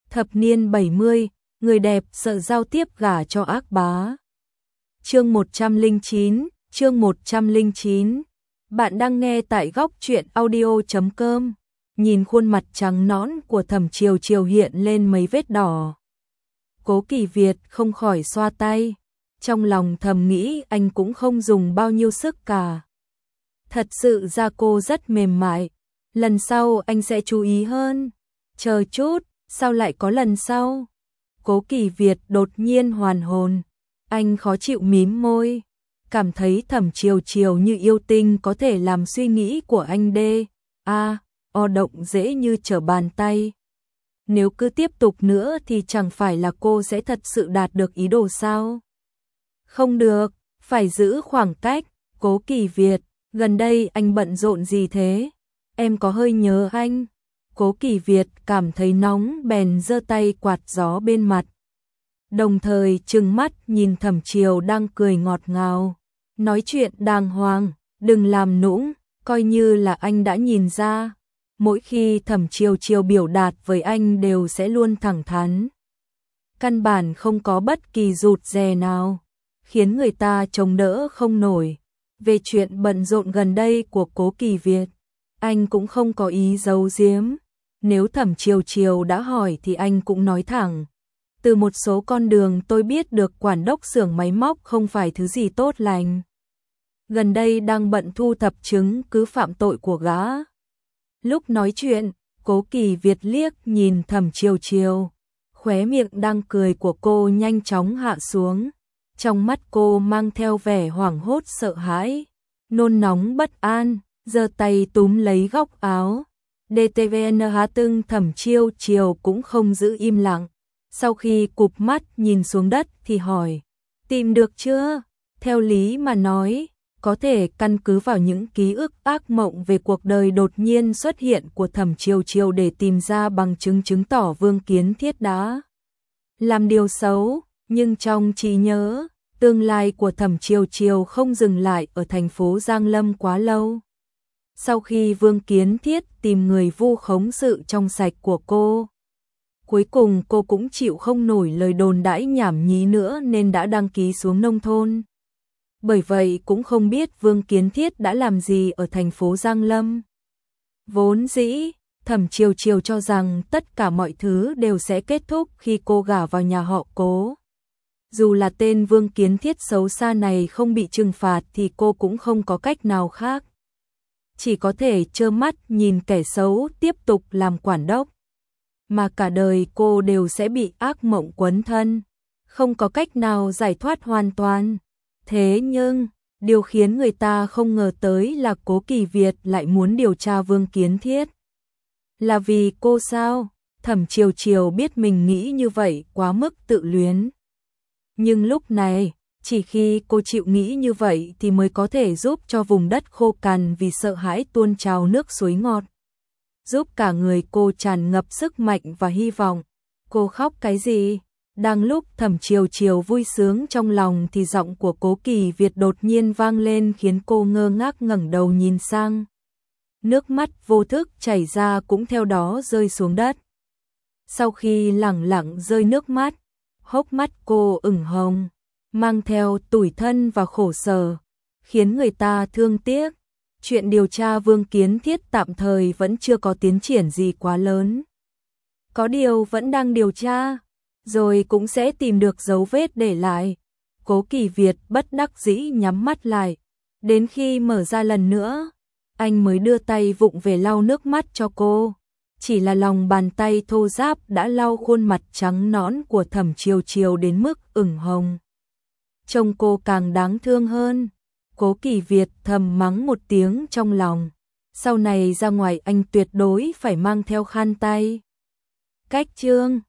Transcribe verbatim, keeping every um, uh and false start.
Thập niên bảy mươi, người đẹp sợ giao tiếp gả cho ác bá. Chương một trăm lẻ chín, chương một trăm lẻ chín. Bạn đang nghe tại góc truyện audio chấm com. Nhìn khuôn mặt trắng nõn của Thẩm Chiều Chiều hiện lên mấy vết đỏ. Cố Kỳ Việt không khỏi xoa tay, trong lòng thầm nghĩ anh cũng không dùng bao nhiêu sức cả. Thật sự ra cô rất mềm mại, lần sau anh sẽ chú ý hơn. Chờ chút, sao lại có lần sau? Cố Kỳ Việt đột nhiên hoàn hồn, anh khó chịu mím môi, cảm thấy Thẩm Chiều Chiều như yêu tinh có thể làm suy nghĩ của anh đê, a, o động dễ như trở bàn tay. Nếu cứ tiếp tục nữa thì chẳng phải là cô sẽ thật sự đạt được ý đồ sao? Không được, phải giữ khoảng cách. Cố Kỳ Việt, gần đây anh bận rộn gì thế? Em có hơi nhớ anh. Cố Kỳ Việt cảm thấy nóng bèn giơ tay quạt gió bên mặt, đồng thời trừng mắt nhìn Thẩm Chiều đang cười ngọt ngào. Nói chuyện đàng hoàng, đừng làm nũng, coi như là anh đã nhìn ra. Mỗi khi Thẩm Chiều Chiều biểu đạt với anh đều sẽ luôn thẳng thắn, căn bản không có bất kỳ rụt rè nào, khiến người ta chống đỡ không nổi. Về chuyện bận rộn gần đây của Cố Kỳ Việt, anh cũng không có ý giấu giếm. Nếu Thẩm Chiều Chiều đã hỏi thì anh cũng nói thẳng. Từ một số con đường tôi biết được quản đốc xưởng máy móc không phải thứ gì tốt lành. Gần đây đang bận thu thập chứng cứ phạm tội của gã. Lúc nói chuyện, Cố Kỳ Việt liếc nhìn Thẩm Chiều Chiều, khóe miệng đang cười của cô nhanh chóng hạ xuống. Trong mắt cô mang theo vẻ hoảng hốt sợ hãi, nôn nóng bất an, giơ tay túm lấy góc áo. đê tê vê en há tưng Thẩm Chiều Chiều cũng không giữ im lặng. Sau khi cụp mắt nhìn xuống đất thì hỏi, tìm được chưa? Theo lý mà nói, có thể căn cứ vào những ký ức ác mộng về cuộc đời đột nhiên xuất hiện của Thẩm Chiều Chiều để tìm ra bằng chứng chứng tỏ Vương Kiến Thiết đã làm điều xấu, nhưng trong trí nhớ, tương lai của Thẩm Chiều Chiều không dừng lại ở thành phố Giang Lâm quá lâu. Sau khi Vương Kiến Thiết tìm người vu khống sự trong sạch của cô, cuối cùng cô cũng chịu không nổi lời đồn đãi nhảm nhí nữa nên đã đăng ký xuống nông thôn. Bởi vậy cũng không biết Vương Kiến Thiết đã làm gì ở thành phố Giang Lâm. Vốn dĩ, Thẩm Chiều Chiều cho rằng tất cả mọi thứ đều sẽ kết thúc khi cô gả vào nhà họ Cố. Dù là tên Vương Kiến Thiết xấu xa này không bị trừng phạt thì cô cũng không có cách nào khác. Chỉ có thể trơ mắt nhìn kẻ xấu tiếp tục làm quản đốc. Mà cả đời cô đều sẽ bị ác mộng quấn thân, không có cách nào giải thoát hoàn toàn. Thế nhưng, điều khiến người ta không ngờ tới là Cố Kỳ Việt lại muốn điều tra Vương Kiến Thiết. Là vì cô sao? Thẩm Chiều Chiều biết mình nghĩ như vậy quá mức tự luyến. Nhưng lúc này, chỉ khi cô chịu nghĩ như vậy thì mới có thể giúp cho vùng đất khô cằn vì sợ hãi tuôn trào nước suối ngọt. Giúp cả người cô tràn ngập sức mạnh và hy vọng. Cô khóc cái gì? Đang lúc Thẩm Chiều Chiều vui sướng trong lòng thì giọng của Cố Kỳ Việt đột nhiên vang lên khiến cô ngơ ngác ngẩng đầu nhìn sang. Nước mắt vô thức chảy ra cũng theo đó rơi xuống đất. Sau khi lẳng lặng rơi nước mắt, hốc mắt cô ửng hồng, mang theo tủi thân và khổ sở, khiến người ta thương tiếc. Chuyện điều tra Vương Kiến Thiết tạm thời vẫn chưa có tiến triển gì quá lớn. Có điều vẫn đang điều tra, rồi cũng sẽ tìm được dấu vết để lại. Cố Kỳ Việt bất đắc dĩ nhắm mắt lại. Đến khi mở ra lần nữa, anh mới đưa tay vụng về lau nước mắt cho cô. Chỉ là lòng bàn tay thô ráp đã lau khuôn mặt trắng nõn của Thẩm Chiều Chiều đến mức ửng hồng. Trông cô càng đáng thương hơn. Cố Kỳ Việt thầm mắng một tiếng trong lòng. Sau này ra ngoài anh tuyệt đối phải mang theo khăn tay. Cách chương